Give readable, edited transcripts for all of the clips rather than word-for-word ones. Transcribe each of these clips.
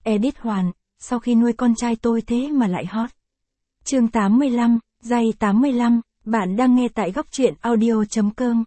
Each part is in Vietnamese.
Edit Hoàn, sau khi nuôi con trai tôi thế mà lại hot. Chương 85, Giây 85, bạn đang nghe tại góc truyện audio.com.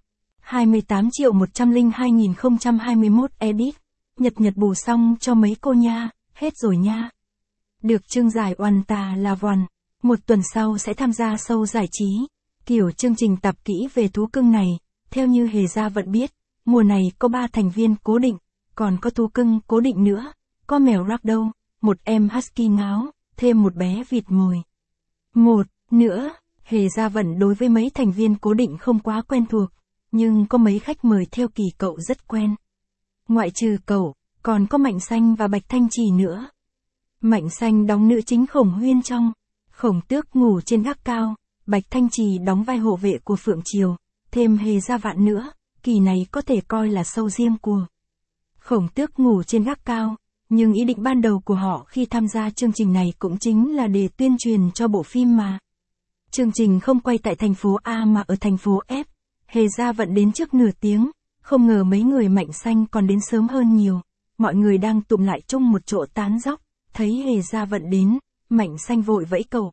28.102.021 Edit. Nhật bù xong cho mấy cô nha, hết rồi nha. Được chương giải oằn tà là vòn. Một tuần sau sẽ tham gia show giải trí. Kiểu chương trình tập kỹ về thú cưng này, theo như Hề Gia Vận biết, mùa này có 3 thành viên cố định, còn có thú cưng cố định nữa, có mèo ragdoll, một em husky ngáo, thêm một bé vịt mồi. Một nữa, Hề Gia Vận đối với mấy thành viên cố định không quá quen thuộc, nhưng có mấy khách mời theo kỳ cậu rất quen. Ngoại trừ cậu, còn có Mạnh Xanh và Bạch Thanh Trì nữa. Mạnh Xanh đóng nữ chính Khổng Huyên trong Khổng Tước ngủ trên gác cao, Bạch Thanh Trì đóng vai hộ vệ của Phượng Triều, thêm Hề Gia Vạn nữa, kỳ này có thể coi là show riêng của Khổng Tước ngủ trên gác cao, nhưng ý định ban đầu của họ khi tham gia chương trình này cũng chính là để tuyên truyền cho bộ phim mà. Chương trình không quay tại thành phố A mà ở thành phố F, Hề Gia Vận đến trước nửa tiếng, không ngờ mấy người Mạnh Xanh còn đến sớm hơn nhiều, mọi người đang tụm lại chung một chỗ tán dóc, thấy Hề Gia Vận đến, Mạnh Xanh vội vẫy cậu.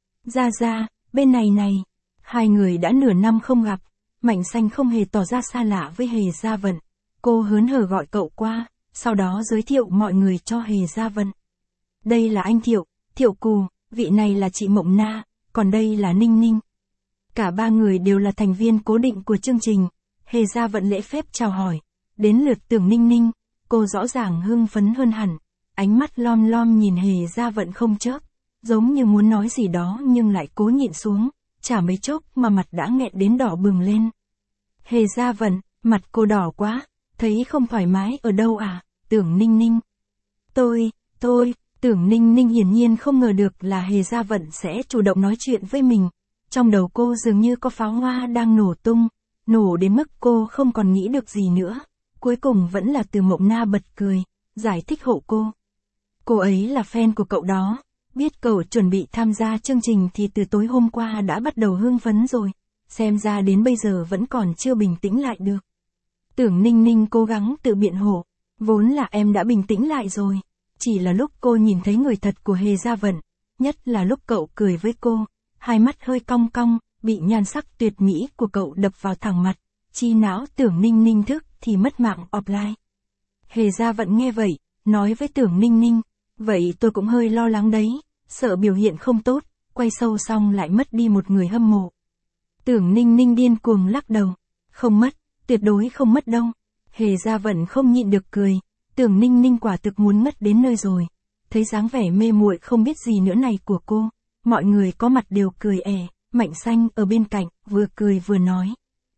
Ra, bên này này, hai người đã nửa năm không gặp, Mạnh Xanh không hề tỏ ra xa lạ với Hề Gia Vận, cô hớn hở gọi cậu qua, sau đó giới thiệu mọi người cho Hề Gia Vận. Đây là anh Thiệu Cù, vị này là chị Mộng Na, còn đây là Ninh Ninh. Cả ba người đều là thành viên cố định của chương trình, Hề Gia Vận lễ phép chào hỏi, đến lượt Tưởng Ninh Ninh, cô rõ ràng hưng phấn hơn hẳn, ánh mắt lom lom nhìn Hề Gia Vận không chớp, giống như muốn nói gì đó nhưng lại cố nhịn xuống, chả mấy chốc mà mặt đã nghẹn đến đỏ bừng lên. Hề Gia Vận, mặt cô đỏ quá, thấy không thoải mái ở đâu à, Tưởng Ninh Ninh. Tôi, Tưởng Ninh Ninh hiển nhiên không ngờ được là Hề Gia Vận sẽ chủ động nói chuyện với mình, trong đầu cô dường như có pháo hoa đang nổ tung, nổ đến mức cô không còn nghĩ được gì nữa, cuối cùng vẫn là Từ Mộng Na bật cười, giải thích hộ cô. Cô ấy là fan của cậu đó, biết cậu chuẩn bị tham gia chương trình thì từ tối hôm qua đã bắt đầu hưng phấn rồi, xem ra đến bây giờ vẫn còn chưa bình tĩnh lại được. Tưởng Ninh Ninh cố gắng tự biện hộ, vốn là em đã bình tĩnh lại rồi, chỉ là lúc cô nhìn thấy người thật của Hề Gia Vận, nhất là lúc cậu cười với cô, hai mắt hơi cong cong, bị nhan sắc tuyệt mỹ của cậu đập vào thẳng mặt, chi não Tưởng Ninh Ninh thức thì mất mạng offline. Hề Gia Vận nghe vậy, nói với Tưởng Ninh Ninh, vậy tôi cũng hơi lo lắng đấy, sợ biểu hiện không tốt, quay show xong lại mất đi một người hâm mộ. Tưởng Ninh Ninh điên cuồng lắc đầu, không mất, tuyệt đối không mất đâu. Hề Gia Vận không nhịn được cười, Tưởng Ninh Ninh quả thực muốn mất đến nơi rồi. Thấy dáng vẻ mê muội không biết gì nữa này của cô, mọi người có mặt đều cười ẻ, Mạnh Xanh ở bên cạnh, vừa cười vừa nói.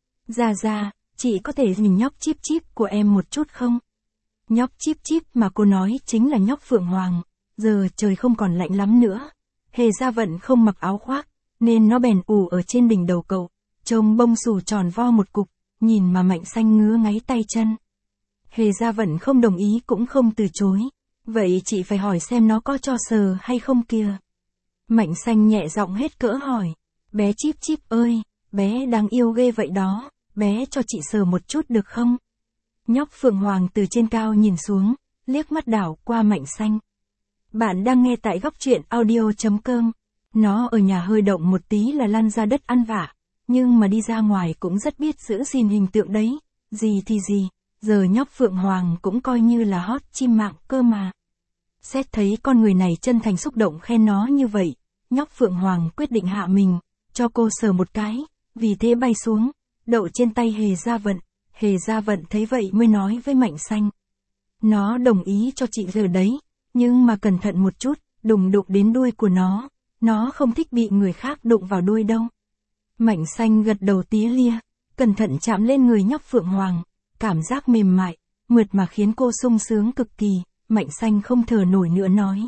Ra, chị có thể nhìn nhóc Chip Chip của em một chút không? Nhóc Chip Chip mà cô nói chính là nhóc Phượng Hoàng, giờ trời không còn lạnh lắm nữa. Hề Gia Vận không mặc áo khoác, nên nó bèn ù ở trên đỉnh đầu cậu, trông bông xù tròn vo một cục, nhìn mà Mạnh Xanh ngứa ngáy tay chân. Hề Gia Vận không đồng ý cũng không từ chối, vậy chị phải hỏi xem nó có cho sờ hay không kìa. Mạnh Xanh nhẹ giọng hết cỡ hỏi, bé Chip Chip ơi, bé đáng yêu ghê vậy đó, bé cho chị sờ một chút được không? Nhóc Phượng Hoàng từ trên cao nhìn xuống, liếc mắt đảo qua Mạnh Xanh. Bạn đang nghe tại góc truyện audio.com. Nó ở nhà hơi động một tí là lăn ra đất ăn vạ, nhưng mà đi ra ngoài cũng rất biết giữ gìn hình tượng đấy, gì thì gì, giờ nhóc Phượng Hoàng cũng coi như là hot chim mạng cơ mà. Xét thấy con người này chân thành xúc động khen nó như vậy, nhóc Phượng Hoàng quyết định hạ mình, cho cô sờ một cái, vì thế bay xuống, đậu trên tay Hề Gia Vận. Hề Gia Vận thấy vậy mới nói với Mạnh Xanh. Nó đồng ý cho chị giờ đấy, nhưng mà cẩn thận một chút, đụng đến đuôi của nó không thích bị người khác đụng vào đuôi đâu. Mạnh Xanh gật đầu tía lia, cẩn thận chạm lên người nhóc Phượng Hoàng, cảm giác mềm mại, mượt mà khiến cô sung sướng cực kỳ, Mạnh Xanh không thở nổi nữa nói.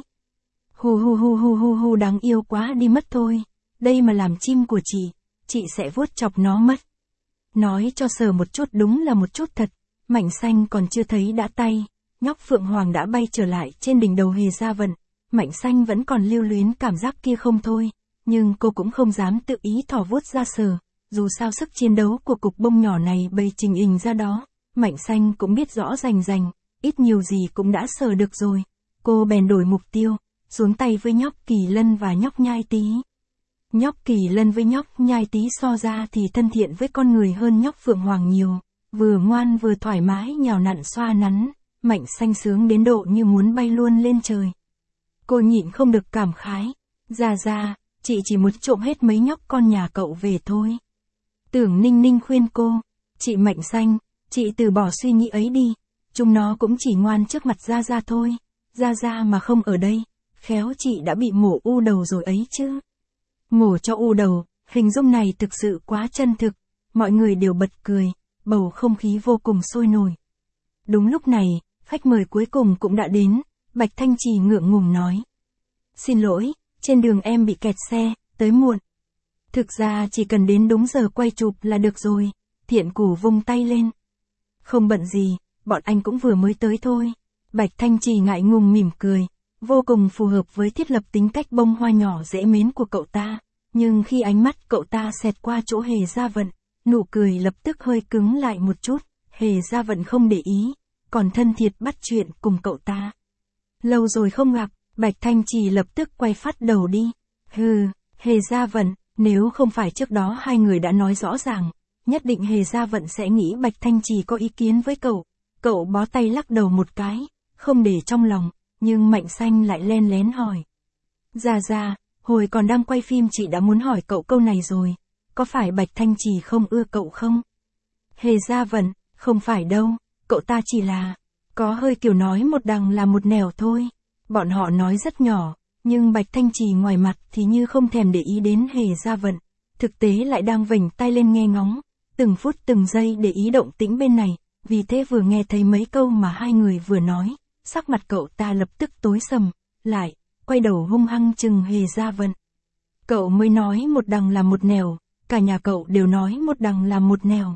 Hu đáng yêu quá đi mất thôi, đây mà làm chim của chị sẽ vuốt chọc nó mất. Nói cho sờ một chút đúng là một chút thật, Mạnh Xanh còn chưa thấy đã tay, nhóc Phượng Hoàng đã bay trở lại trên đỉnh đầu Hề Gia Vận, Mạnh Xanh vẫn còn lưu luyến cảm giác kia không thôi, nhưng cô cũng không dám tự ý thò vuốt ra sờ, dù sao sức chiến đấu của cục bông nhỏ này bày trình hình ra đó, Mạnh Xanh cũng biết rõ rành, ít nhiều gì cũng đã sờ được rồi, Cô bèn đổi mục tiêu, xuống tay với nhóc Kỳ Lân và nhóc Nhai Tý. Nhóc Kỳ Lân với nhóc Nhai Tý so ra thì thân thiện với con người hơn nhóc Phượng Hoàng nhiều, vừa ngoan vừa thoải mái nhào nặn xoa nắn, Mạnh Xanh sướng đến độ như muốn bay luôn lên trời. Cô nhịn không được cảm khái, Gia, chị chỉ muốn trộm hết mấy nhóc con nhà cậu về thôi. Tưởng Ninh Ninh khuyên cô, chị Mạnh Xanh, chị từ bỏ suy nghĩ ấy đi, chúng nó cũng chỉ ngoan trước mặt Gia thôi, Gia mà không ở đây, khéo chị đã bị mổ u đầu rồi ấy chứ. Mổ cho u đầu, hình dung này thực sự quá chân thực, mọi người đều bật cười, bầu không khí vô cùng sôi nổi. Đúng lúc này, khách mời cuối cùng cũng đã đến, Bạch Thanh Trì ngượng ngùng nói. Xin lỗi, trên đường em bị kẹt xe, tới muộn. Thực ra chỉ cần đến đúng giờ quay chụp là được rồi, Thiện Củ vung tay lên. Không bận gì, bọn anh cũng vừa mới tới thôi. Bạch Thanh Trì ngại ngùng mỉm cười, vô cùng phù hợp với thiết lập tính cách bông hoa nhỏ dễ mến của cậu ta. Nhưng khi ánh mắt cậu ta xẹt qua chỗ Hề Gia Vận, nụ cười lập tức hơi cứng lại một chút, Hề Gia Vận không để ý, còn thân thiệt bắt chuyện cùng cậu ta. Lâu rồi không gặp, Bạch Thanh Trì lập tức quay phát đầu đi. Hề Gia Vận, nếu không phải trước đó hai người đã nói rõ ràng, nhất định Hề Gia Vận sẽ nghĩ Bạch Thanh Trì có ý kiến với cậu. Cậu bó tay lắc đầu một cái, không để trong lòng, nhưng Mạnh Xanh lại len lén hỏi. Gia, hồi còn đang quay phim chị đã muốn hỏi cậu câu này rồi, có phải Bạch Thanh Trì không ưa cậu không? Hề Gia Vận, không phải đâu, cậu ta chỉ là, có hơi kiểu nói một đằng là một nẻo thôi. Bọn họ nói rất nhỏ, nhưng Bạch Thanh Trì ngoài mặt thì như không thèm để ý đến Hề Gia Vận, thực tế lại đang vểnh tay lên nghe ngóng, từng phút từng giây để ý động tĩnh bên này, vì thế vừa nghe thấy mấy câu mà hai người vừa nói, sắc mặt cậu ta lập tức tối sầm, lại, quay đầu hung hăng chừng Hề Gia Vận. Cậu mới nói một đằng là một nẻo, cả nhà cậu đều nói một đằng là một nẻo.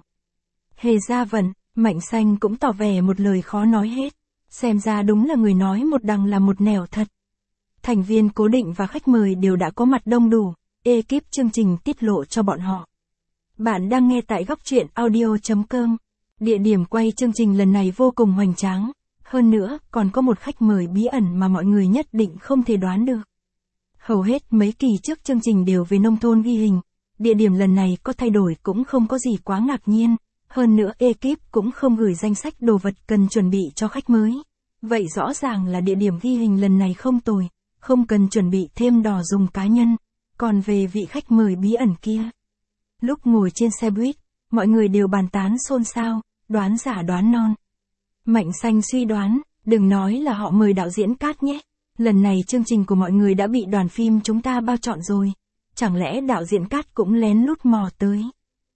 Hề Gia Vận, Mạnh Xanh cũng tỏ vẻ một lời khó nói hết, xem ra đúng là người nói một đằng là một nẻo thật. Thành viên cố định và khách mời đều đã có mặt đông đủ, ekip chương trình tiết lộ cho bọn họ. Bạn đang nghe tại Góc Truyện Audio.com. Địa điểm quay chương trình lần này vô cùng hoành tráng, hơn nữa còn có một khách mời bí ẩn mà mọi người nhất định không thể đoán được. Hầu hết mấy kỳ trước chương trình đều về nông thôn ghi hình, địa điểm lần này có thay đổi cũng không có gì quá ngạc nhiên, hơn nữa ekip cũng không gửi danh sách đồ vật cần chuẩn bị cho khách mới. Vậy rõ ràng là địa điểm ghi hình lần này không tồi, không cần chuẩn bị thêm đồ dùng cá nhân. Còn về vị khách mời bí ẩn kia, lúc ngồi trên xe buýt, mọi người đều bàn tán xôn xao, đoán giả đoán non. Mạnh Xanh suy đoán, đừng nói là họ mời đạo diễn Cát nhé, lần này chương trình của mọi người đã bị đoàn phim chúng ta bao chọn rồi, chẳng lẽ đạo diễn Cát cũng lén lút mò tới.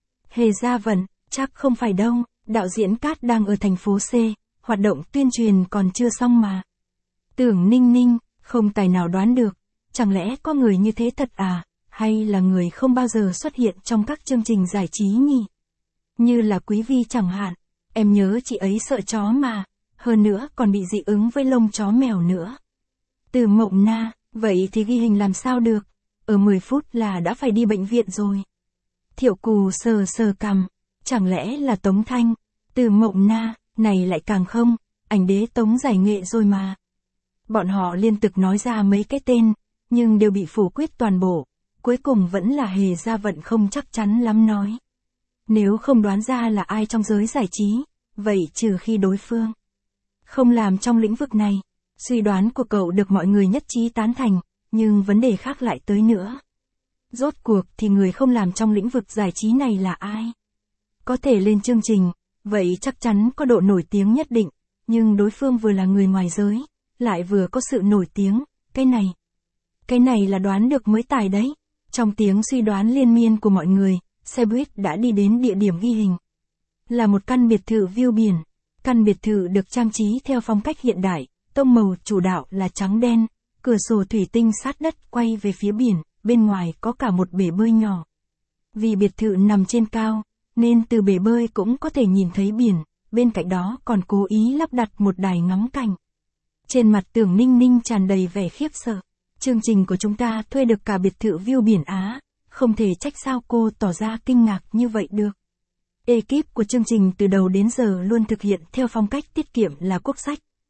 Hề Gia Vận, chắc không phải đâu, đạo diễn Cát đang ở thành phố C, hoạt động tuyên truyền còn chưa xong mà. Tưởng Ninh Ninh, không tài nào đoán được, chẳng lẽ có người như thế thật à, hay là người không bao giờ xuất hiện trong các chương trình giải trí nhỉ? Như là Quý Vi chẳng hạn, em nhớ chị ấy sợ chó mà, hơn nữa còn bị dị ứng với lông chó mèo nữa. Từ Mộng Na, vậy thì ghi hình làm sao được, ở 10 phút là đã phải đi bệnh viện rồi. Thiệu Cù sờ sờ cằm, chẳng lẽ là Tống Thanh? Từ Mộng Na, này lại càng không, ảnh đế Tống giải nghệ rồi mà. Bọn họ liên tục nói ra mấy cái tên, nhưng đều bị phủ quyết toàn bộ, cuối cùng vẫn là Hề Gia Vận không chắc chắn lắm nói. Nếu không đoán ra là ai trong giới giải trí, vậy trừ khi đối phương không làm trong lĩnh vực này, suy đoán của cậu được mọi người nhất trí tán thành, nhưng vấn đề khác lại tới nữa. Rốt cuộc thì người không làm trong lĩnh vực giải trí này là ai? Có thể lên chương trình, vậy chắc chắn có độ nổi tiếng nhất định, nhưng đối phương vừa là người ngoài giới, lại vừa có sự nổi tiếng, cái này là đoán được mới tài đấy. Trong tiếng suy đoán liên miên của mọi người, xe buýt đã đi đến địa điểm ghi hình. Là một căn biệt thự view biển. Căn biệt thự được trang trí theo phong cách hiện đại, tông màu chủ đạo là trắng đen, cửa sổ thủy tinh sát đất quay về phía biển, bên ngoài có cả một bể bơi nhỏ. Vì biệt thự nằm trên cao, nên từ bể bơi cũng có thể nhìn thấy biển, bên cạnh đó còn cố ý lắp đặt một đài ngắm cảnh. Trên mặt Tưởng Ninh Ninh tràn đầy vẻ khiếp sợ. Chương trình của chúng ta thuê được cả biệt thự view biển Á, không thể trách sao cô tỏ ra kinh ngạc như vậy được. Ekip của chương trình từ đầu đến giờ luôn thực hiện theo phong cách tiết kiệm là quốc sách,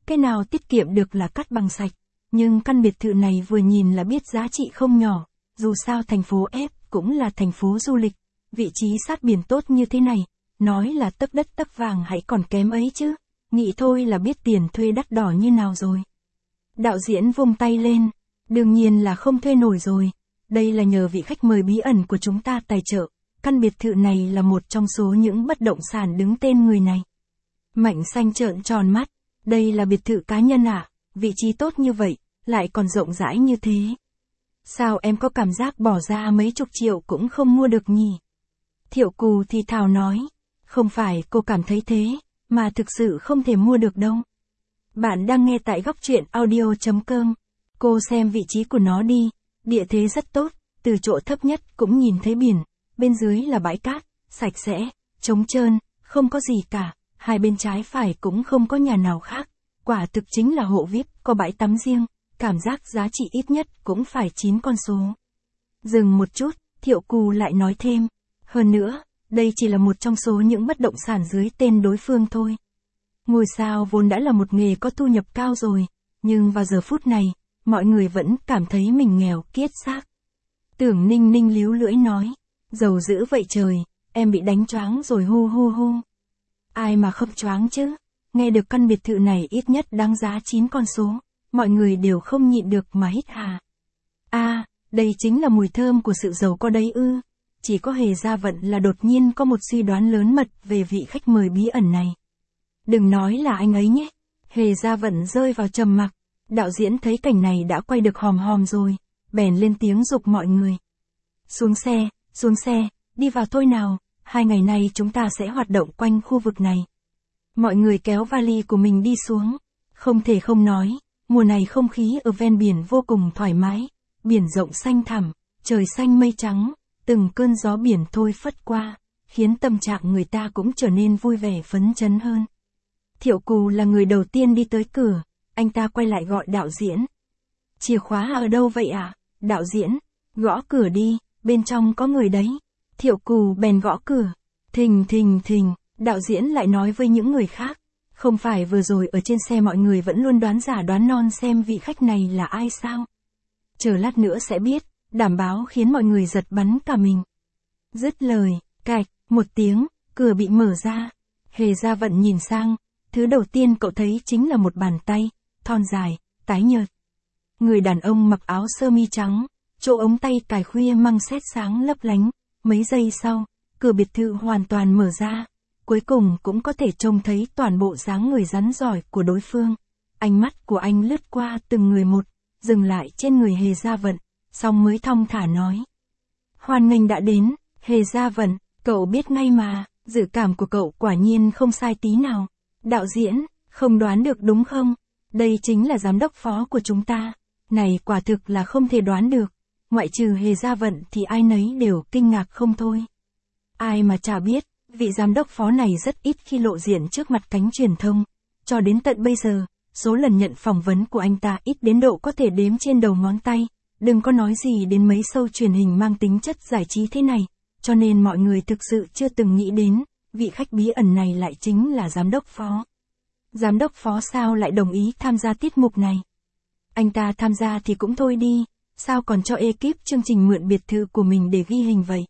cái nào tiết kiệm được là cắt bằng sạch. Nhưng căn biệt thự này vừa nhìn là biết giá trị không nhỏ, dù sao thành phố F cũng là thành phố du lịch, vị trí sát biển tốt như thế này, nói là tấc đất tấc vàng hãy còn kém ấy chứ, nghĩ thôi là biết tiền thuê đắt đỏ như nào rồi. Đạo diễn vung tay lên, đương nhiên là không thuê nổi rồi, đây là nhờ vị khách mời bí ẩn của chúng ta tài trợ, căn biệt thự này là một trong số những bất động sản đứng tên người này. Mạnh Xanh trợn tròn mắt, đây là biệt thự cá nhân à, vị trí tốt như vậy, lại còn rộng rãi như thế. Sao em có cảm giác bỏ ra mấy chục triệu cũng không mua được nhỉ? Thiệu Cù thì thào nói, không phải cô cảm thấy thế, mà thực sự không thể mua được đâu. Bạn đang nghe tại góc truyện audio.com, cô xem vị trí của nó đi, địa thế rất tốt, từ chỗ thấp nhất cũng nhìn thấy biển, bên dưới là bãi cát, sạch sẽ, trống trơn, không có gì cả, hai bên trái phải cũng không có nhà nào khác, quả thực chính là hộ VIP, có bãi tắm riêng, cảm giác giá trị ít nhất cũng phải 9 con số. Dừng một chút, Thiệu Cù lại nói thêm, hơn nữa, đây chỉ là một trong số những bất động sản dưới tên đối phương thôi. Ngôi sao vốn đã là một nghề có thu nhập cao rồi, nhưng vào giờ phút này, mọi người vẫn cảm thấy mình nghèo kiết xác. Tưởng Ninh Ninh líu lưỡi nói, giàu dữ vậy trời, em bị đánh choáng rồi hu hu hu. Ai mà không choáng chứ, nghe được căn biệt thự này ít nhất đáng giá 9 con số, mọi người đều không nhịn được mà hít hà. Đây chính là mùi thơm của sự giàu có đấy ư. Chỉ có Hề Gia Vận là đột nhiên có một suy đoán lớn mật về vị khách mời bí ẩn này. Đừng nói là anh ấy nhé. Hề Gia Vận rơi vào trầm mặc. Đạo diễn thấy cảnh này đã quay được hòm hòm rồi, bèn lên tiếng giục mọi người. Xuống xe, đi vào thôi nào, 2 ngày nay chúng ta sẽ hoạt động quanh khu vực này. Mọi người kéo vali của mình đi xuống. Không thể không nói, mùa này không khí ở ven biển vô cùng thoải mái, biển rộng xanh thẳm, trời xanh mây trắng, từng cơn gió biển thôi phất qua, khiến tâm trạng người ta cũng trở nên vui vẻ phấn chấn hơn. Thiệu Cù là người đầu tiên đi tới cửa, anh ta quay lại gọi đạo diễn. Chìa khóa ở đâu vậy ạ? Đạo diễn, gõ cửa đi, bên trong có người đấy. Thiệu Cù bèn gõ cửa. Thình, đạo diễn lại nói với những người khác. Không phải vừa rồi ở trên xe mọi người vẫn luôn đoán giả đoán non xem vị khách này là ai sao? Chờ lát nữa sẽ biết, đảm bảo khiến mọi người giật bắn cả mình. Dứt lời, cạch, một tiếng, cửa bị mở ra. Hề Gia Vận nhìn sang, thứ đầu tiên cậu thấy chính là một bàn tay, thon dài, tái nhợt. Người đàn ông mặc áo sơ mi trắng, chỗ ống tay cài khuya măng sét sáng lấp lánh. Mấy giây sau, cửa biệt thự hoàn toàn mở ra. Cuối cùng cũng có thể trông thấy toàn bộ dáng người rắn giỏi của đối phương. Ánh mắt của anh lướt qua từng người một, dừng lại trên người Hề Gia Vận, xong mới thong thả nói. Hoan nghênh đã đến, Hề Gia Vận, cậu biết ngay mà, dự cảm của cậu quả nhiên không sai tí nào. Đạo diễn, không đoán được đúng không? Đây chính là giám đốc phó của chúng ta. Này quả thực là không thể đoán được. Ngoại trừ Hề Gia Vận thì ai nấy đều kinh ngạc không thôi. Ai mà chả biết, vị giám đốc phó này rất ít khi lộ diện trước mặt cánh truyền thông. Cho đến tận bây giờ, số lần nhận phỏng vấn của anh ta ít đến độ có thể đếm trên đầu ngón tay. Đừng có nói gì đến mấy show truyền hình mang tính chất giải trí thế này. Cho nên mọi người thực sự chưa từng nghĩ đến, vị khách bí ẩn này lại chính là giám đốc phó. Giám đốc phó sao lại đồng ý tham gia tiết mục này? Anh ta tham gia thì cũng thôi đi, sao còn cho ekip chương trình mượn biệt thự của mình để ghi hình vậy?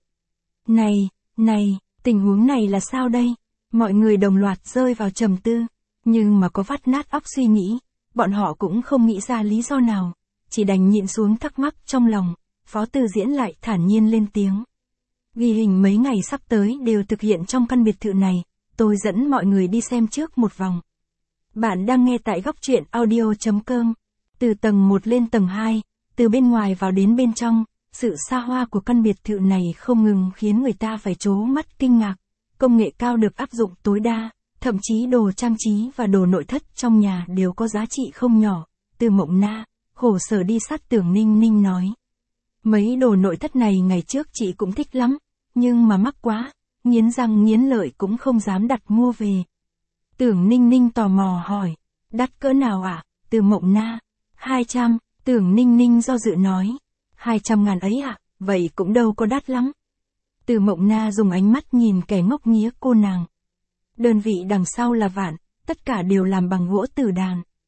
Này, tình huống này là sao đây? Mọi người đồng loạt rơi vào trầm tư, nhưng mà có vắt nát óc suy nghĩ, bọn họ cũng không nghĩ ra lý do nào, chỉ đành nhịn xuống thắc mắc trong lòng. Phó Từ Diễn lại thản nhiên lên tiếng. Ghi hình mấy ngày sắp tới đều thực hiện trong căn biệt thự này, tôi dẫn mọi người đi xem trước một vòng. Bạn đang nghe tại góc truyện audio.com. Từ tầng 1 lên tầng 2, từ bên ngoài vào đến bên trong, sự xa hoa của căn biệt thự này không ngừng khiến người ta phải trố mắt kinh ngạc. Công nghệ cao được áp dụng tối đa, thậm chí đồ trang trí và đồ nội thất trong nhà đều có giá trị không nhỏ. Từ Mộng Na, khổ sở đi sát Tưởng Ninh Ninh nói. Mấy đồ nội thất này ngày trước chị cũng thích lắm, nhưng mà mắc quá, nghiến răng nghiến lợi cũng không dám đặt mua về. Tưởng Ninh Ninh tò mò hỏi, đắt cỡ nào ạ? Từ Mộng Na, 200, Tưởng Ninh Ninh do dự nói, 200.000 ấy ạ, vậy cũng đâu có đắt lắm. Từ Mộng Na dùng ánh mắt nhìn kẻ ngốc nghía cô nàng. Đơn vị đằng sau là vạn, tất cả đều làm bằng gỗ tử đàn.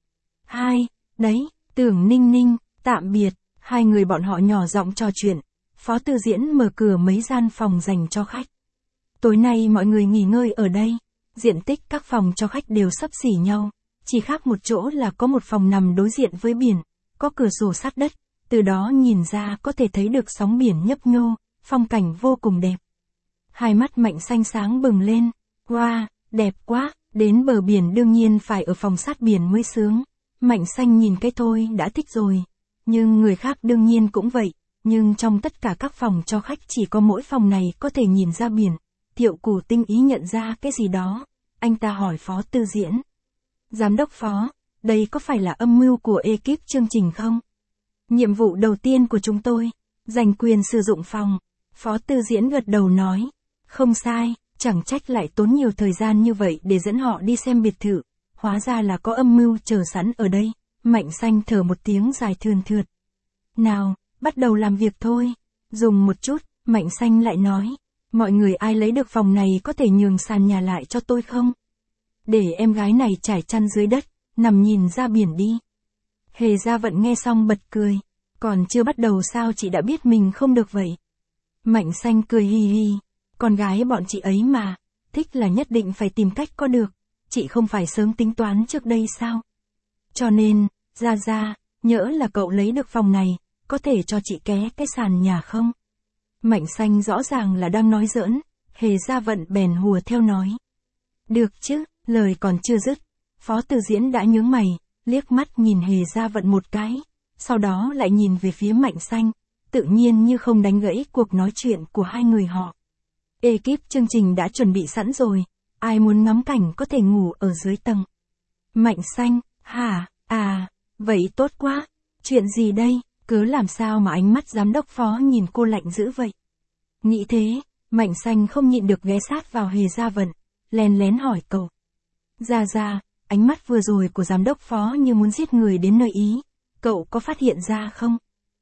Hai, đấy, Tưởng Ninh Ninh, tạm biệt. Hai người bọn họ nhỏ giọng trò chuyện. Phó Tư Diễn mở cửa mấy gian phòng dành cho khách. Tối nay mọi người nghỉ ngơi ở đây. Diện tích các phòng cho khách đều xấp xỉ nhau. Chỉ khác một chỗ là có một phòng nằm đối diện với biển, có cửa sổ sát đất, từ đó nhìn ra có thể thấy được sóng biển nhấp nhô, phong cảnh vô cùng đẹp. Hai mắt Mạnh Xanh sáng bừng lên, wow, đẹp quá, đến bờ biển đương nhiên phải ở phòng sát biển mới sướng. Mạnh Xanh nhìn cái thôi đã thích rồi, nhưng người khác đương nhiên cũng vậy, nhưng trong tất cả các phòng cho khách chỉ có mỗi phòng này có thể nhìn ra biển. Thiệu Cù tinh ý nhận ra cái gì đó, anh ta hỏi Phó Tư Diễn. Giám đốc Phó, đây có phải là âm mưu của ekip chương trình không? Nhiệm vụ đầu tiên của chúng tôi, giành quyền sử dụng phòng. Phó Tư Diễn gật đầu nói, không sai, chẳng trách lại tốn nhiều thời gian như vậy để dẫn họ đi xem biệt thự. Hóa ra là có âm mưu chờ sẵn ở đây. Mạnh Xanh thở một tiếng dài thườn thượt. Nào, bắt đầu làm việc thôi. Dùng một chút, Mạnh Xanh lại nói. Mọi người ai lấy được phòng này có thể nhường sàn nhà lại cho tôi không? Để em gái này trải chăn dưới đất, nằm nhìn ra biển đi. Hề Gia Vận nghe xong bật cười. Còn chưa bắt đầu sao chị đã biết mình không được vậy? Mạnh Xanh cười hì hì. Con gái bọn chị ấy mà, thích là nhất định phải tìm cách có được. Chị không phải sớm tính toán trước đây sao? Cho nên, Gia, nhỡ là cậu lấy được phòng này, có thể cho chị ké cái sàn nhà không? Mạnh Xanh rõ ràng là đang nói giỡn, Hề Gia Vận bèn hùa theo nói. Được chứ, lời còn chưa dứt, Phó Tư Diễn đã nhướng mày, liếc mắt nhìn Hề Gia Vận một cái, sau đó lại nhìn về phía Mạnh Xanh, tự nhiên như không đánh gãy cuộc nói chuyện của hai người họ. Ekip chương trình đã chuẩn bị sẵn rồi, ai muốn ngắm cảnh có thể ngủ ở dưới tầng. Mạnh Xanh, hả, vậy tốt quá, chuyện gì đây, cớ làm sao mà ánh mắt giám đốc Phó nhìn cô lạnh dữ vậy? Nghĩ thế, Mạnh Xanh không nhịn được ghé sát vào Hề Gia Vận, lén lén hỏi cậu. Gia, ánh mắt vừa rồi của giám đốc Phó như muốn giết người đến nơi ý, cậu có phát hiện ra không?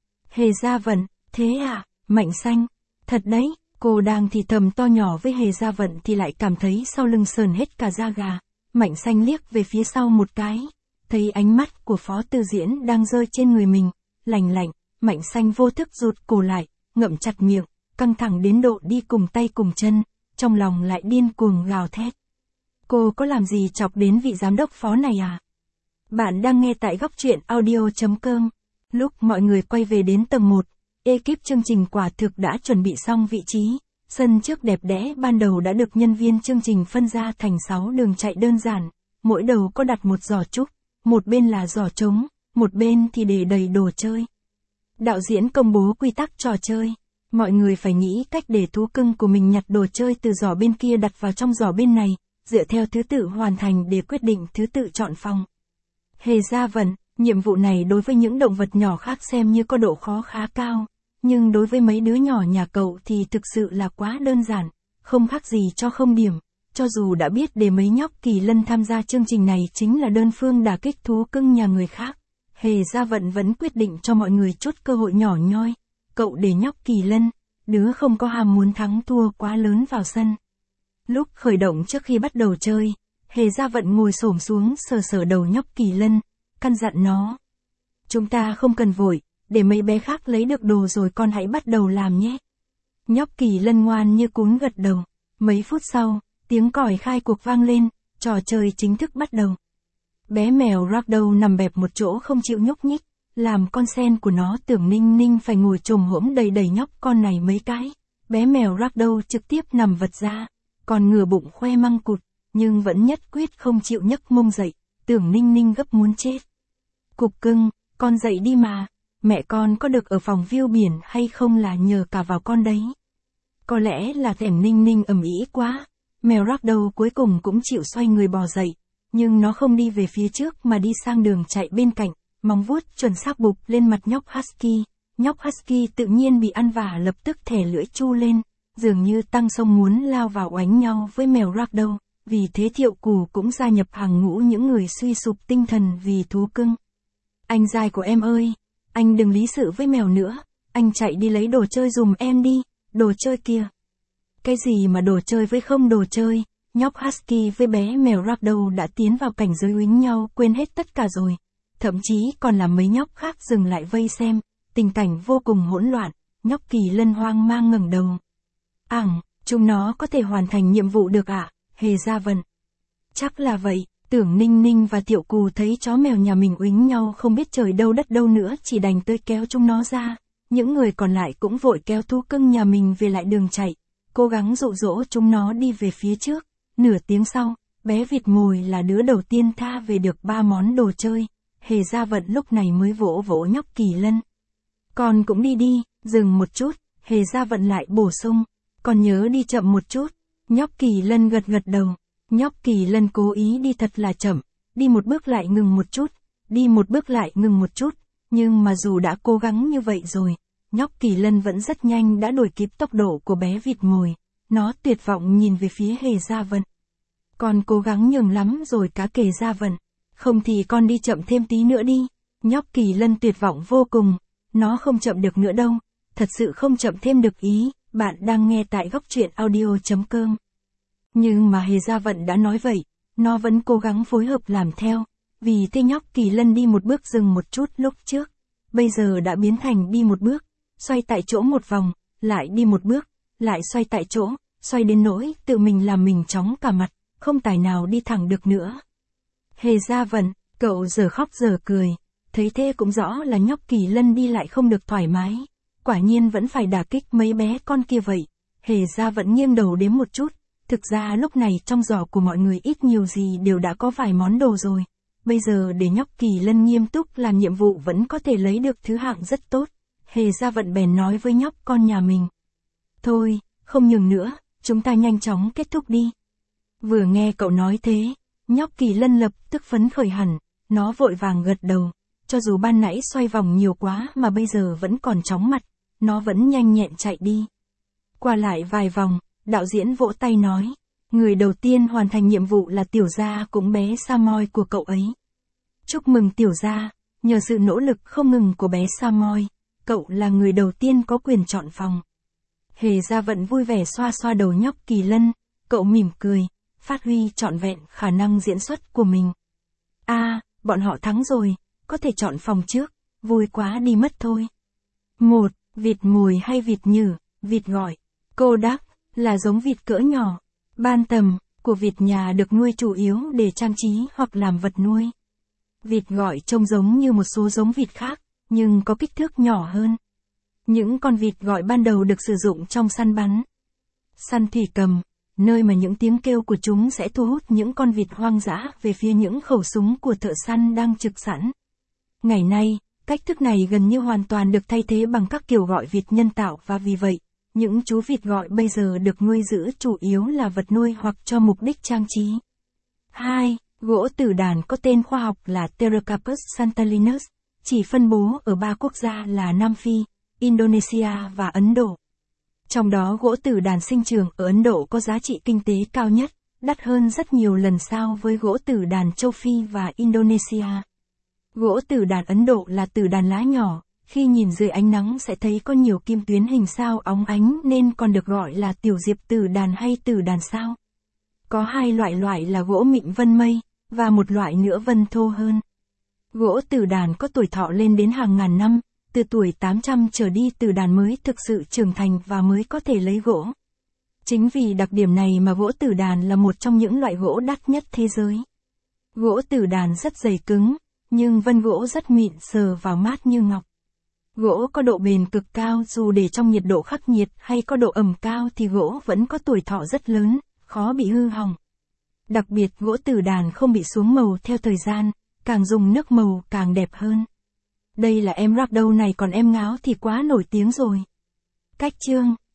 Hề Gia Vận, thế à, Mạnh Xanh, thật đấy. Cô đang thì thầm to nhỏ với Hề Gia Vận thì lại cảm thấy sau lưng sờn hết cả da gà. Mạnh Xanh liếc về phía sau một cái, thấy ánh mắt của Phó Tư Diễn đang rơi trên người mình, lạnh, Mạnh Xanh vô thức rụt cổ lại, ngậm chặt miệng, căng thẳng đến độ đi cùng tay cùng chân, trong lòng lại điên cuồng gào thét. Cô có làm gì chọc đến vị giám đốc Phó này à? Bạn đang nghe tại góc truyện audio.com. Lúc mọi người quay về đến tầng 1, ekip chương trình quả thực đã chuẩn bị xong vị trí. Sân trước đẹp đẽ ban đầu đã được nhân viên chương trình phân ra thành 6 đường chạy đơn giản, mỗi đầu có đặt một giỏ trúc, một bên là giỏ trống, một bên thì để đầy đồ chơi. Đạo diễn công bố quy tắc trò chơi. Mọi người phải nghĩ cách để thú cưng của mình nhặt đồ chơi từ giỏ bên kia đặt vào trong giỏ bên này, dựa theo thứ tự hoàn thành để quyết định thứ tự chọn phòng. Hề Gia Vận, nhiệm vụ này đối với những động vật nhỏ khác xem như có độ khó khá cao, nhưng đối với mấy đứa nhỏ nhà cậu thì thực sự là quá đơn giản, không khác gì cho không điểm. Cho dù đã biết để mấy nhóc Kỳ Lân tham gia chương trình này chính là đơn phương đả kích thú cưng nhà người khác, Hề Gia Vận vẫn quyết định cho mọi người chút cơ hội nhỏ nhoi. Cậu để nhóc Kỳ Lân, đứa không có ham muốn thắng thua quá lớn vào sân. Lúc khởi động trước khi bắt đầu chơi, Hề Gia Vận ngồi xổm xuống sờ đầu nhóc Kỳ Lân, căn dặn nó. Chúng ta không cần vội, để mấy bé khác lấy được đồ rồi con hãy bắt đầu làm nhé. Nhóc Kỳ Lân ngoan như cún gật đầu. Mấy phút sau, tiếng còi khai cuộc vang lên, trò chơi chính thức bắt đầu. Bé mèo Ragdoll nằm bẹp một chỗ không chịu nhúc nhích, làm con sen của nó Tưởng Ninh Ninh phải ngồi chồm hổm đầy nhóc con này mấy cái. Bé mèo Ragdoll trực tiếp nằm vật ra, còn ngửa bụng khoe măng cụt, nhưng vẫn nhất quyết không chịu nhấc mông dậy. Tưởng Ninh Ninh gấp muốn chết. Cục cưng, con dậy đi mà, mẹ con có được ở phòng view biển hay không là nhờ cả vào con đấy. Có lẽ là thèm Ninh Ninh ầm ĩ quá, mèo Ragdoll cuối cùng cũng chịu xoay người bò dậy, nhưng nó không đi về phía trước mà đi sang đường chạy bên cạnh, móng vuốt chuẩn xác bụp lên mặt nhóc Husky. Nhóc Husky tự nhiên bị ăn vả lập tức thè lưỡi chu lên, dường như tăng sông muốn lao vào oánh nhau với mèo Ragdoll. Vì thế Thiệu Cù cũng gia nhập hàng ngũ những người suy sụp tinh thần vì thú cưng. Anh dai của em ơi, anh đừng lý sự với mèo nữa, anh chạy đi lấy đồ chơi giùm em đi, đồ chơi kia. Cái gì mà đồ chơi với không đồ chơi, nhóc Husky với bé mèo Ragdoll đã tiến vào cảnh giới uýnh nhau quên hết tất cả rồi. thậm chí còn làm mấy nhóc khác dừng lại vây xem, tình cảnh vô cùng hỗn loạn, nhóc Kỳ Lân hoang mang ngẩng đầu. Chúng nó có thể hoàn thành nhiệm vụ được ạ? Hề Gia Vận. Chắc là vậy, Tưởng Ninh Ninh và Thiệu Cù thấy chó mèo nhà mình uýnh nhau không biết trời đâu đất đâu nữa chỉ đành tươi kéo chúng nó ra, những người còn lại cũng vội kéo thú cưng nhà mình về lại đường chạy, cố gắng dụ dỗ chúng nó đi về phía trước. Nửa tiếng sau, bé vịt mồi là đứa đầu tiên tha về được 3 món đồ chơi, Hề Gia Vận lúc này mới vỗ vỗ nhóc Kỳ Lân. Con cũng đi đi, dừng một chút, Hề Gia Vận lại bổ sung, con nhớ đi chậm một chút. Nhóc Kỳ Lân gật gật đầu, nhóc Kỳ Lân cố ý đi thật là chậm, đi một bước lại ngừng một chút, đi một bước lại ngừng một chút, nhưng mà dù đã cố gắng như vậy rồi, nhóc Kỳ Lân vẫn rất nhanh đã đuổi kịp tốc độ của bé vịt mồi, nó tuyệt vọng nhìn về phía Hề Gia Vận. Con cố gắng nhường lắm rồi cá Kề Gia Vận, không thì con đi chậm thêm tí nữa đi. Nhóc Kỳ Lân tuyệt vọng vô cùng, nó không chậm được nữa đâu, thật sự không chậm thêm được ý. Bạn đang nghe tại góc truyện audio.com. Nhưng mà Hề Gia Vận đã nói vậy, nó vẫn cố gắng phối hợp làm theo, vì thế nhóc Kỳ Lân đi một bước dừng một chút lúc trước, bây giờ đã biến thành đi một bước, xoay tại chỗ một vòng, lại đi một bước, lại xoay tại chỗ, xoay đến nỗi tự mình làm mình chóng cả mặt, không tài nào đi thẳng được nữa. Hề Gia Vận, cậu giờ khóc giờ cười, thấy thế cũng rõ là nhóc Kỳ Lân đi lại không được thoải mái. Quả nhiên vẫn phải đả kích mấy bé con kia vậy. Hề Gia Vận nghiêng đầu đếm một chút, thực ra lúc này trong giỏ của mọi người ít nhiều gì đều đã có vài món đồ rồi. Bây giờ để nhóc Kỳ Lân nghiêm túc làm nhiệm vụ vẫn có thể lấy được thứ hạng rất tốt. Hề Gia Vận bèn nói với nhóc con nhà mình. Thôi, không nhường nữa, chúng ta nhanh chóng kết thúc đi. Vừa nghe cậu nói thế, nhóc Kỳ Lân lập tức phấn khởi hẳn, nó vội vàng gật đầu. Cho dù ban nãy xoay vòng nhiều quá mà bây giờ vẫn còn chóng mặt, nó vẫn nhanh nhẹn chạy đi. Qua lại vài vòng, đạo diễn vỗ tay nói, người đầu tiên hoàn thành nhiệm vụ là tiểu gia cũng bé Samoy của cậu ấy. Chúc mừng tiểu gia, nhờ sự nỗ lực không ngừng của bé Samoy, cậu là người đầu tiên có quyền chọn phòng. Hề Gia Vận vui vẻ xoa xoa đầu nhóc Kỳ Lân, cậu mỉm cười, phát huy trọn vẹn khả năng diễn xuất của mình. Bọn họ thắng rồi, có thể chọn phòng trước, vui quá đi mất thôi. 1. Vịt mồi hay vịt nhử, vịt gọi. Cô đáp, là giống vịt cỡ nhỏ. Ban tầm, của vịt nhà được nuôi chủ yếu để trang trí hoặc làm vật nuôi. Vịt gọi trông giống như một số giống vịt khác, nhưng có kích thước nhỏ hơn. Những con vịt gọi ban đầu được sử dụng trong săn bắn. Săn thủy cầm, nơi mà những tiếng kêu của chúng sẽ thu hút những con vịt hoang dã về phía những khẩu súng của thợ săn đang trực sẵn. Ngày nay, cách thức này gần như hoàn toàn được thay thế bằng các kiểu gọi vịt nhân tạo và vì vậy, những chú vịt gọi bây giờ được nuôi giữ chủ yếu là vật nuôi hoặc cho mục đích trang trí. 2. Gỗ tử đàn có tên khoa học là Pterocarpus santalinus, chỉ phân bố ở 3 quốc gia là Nam Phi, Indonesia và Ấn Độ. Trong đó gỗ tử đàn sinh trưởng ở Ấn Độ có giá trị kinh tế cao nhất, đắt hơn rất nhiều lần so với gỗ tử đàn châu Phi và Indonesia. Gỗ tử đàn Ấn Độ là tử đàn lá nhỏ, khi nhìn dưới ánh nắng sẽ thấy có nhiều kim tuyến hình sao óng ánh nên còn được gọi là tiểu diệp tử đàn hay tử đàn sao. Có 2 loại là gỗ mịn vân mây, và một loại nữa vân thô hơn. Gỗ tử đàn có tuổi thọ lên đến hàng ngàn năm, từ tuổi 800 trở đi tử đàn mới thực sự trưởng thành và mới có thể lấy gỗ. Chính vì đặc điểm này mà gỗ tử đàn là một trong những loại gỗ đắt nhất thế giới. Gỗ tử đàn rất dày cứng, nhưng vân gỗ rất mịn sờ vào mát như ngọc. Gỗ có độ bền cực cao dù để trong nhiệt độ khắc nghiệt hay có độ ẩm cao thì gỗ vẫn có tuổi thọ rất lớn, khó bị hư hỏng. Đặc biệt gỗ tử đàn không bị xuống màu theo thời gian, càng dùng nước màu càng đẹp hơn. Đây là em rap đâu này còn em ngáo thì quá nổi tiếng rồi. Cách chương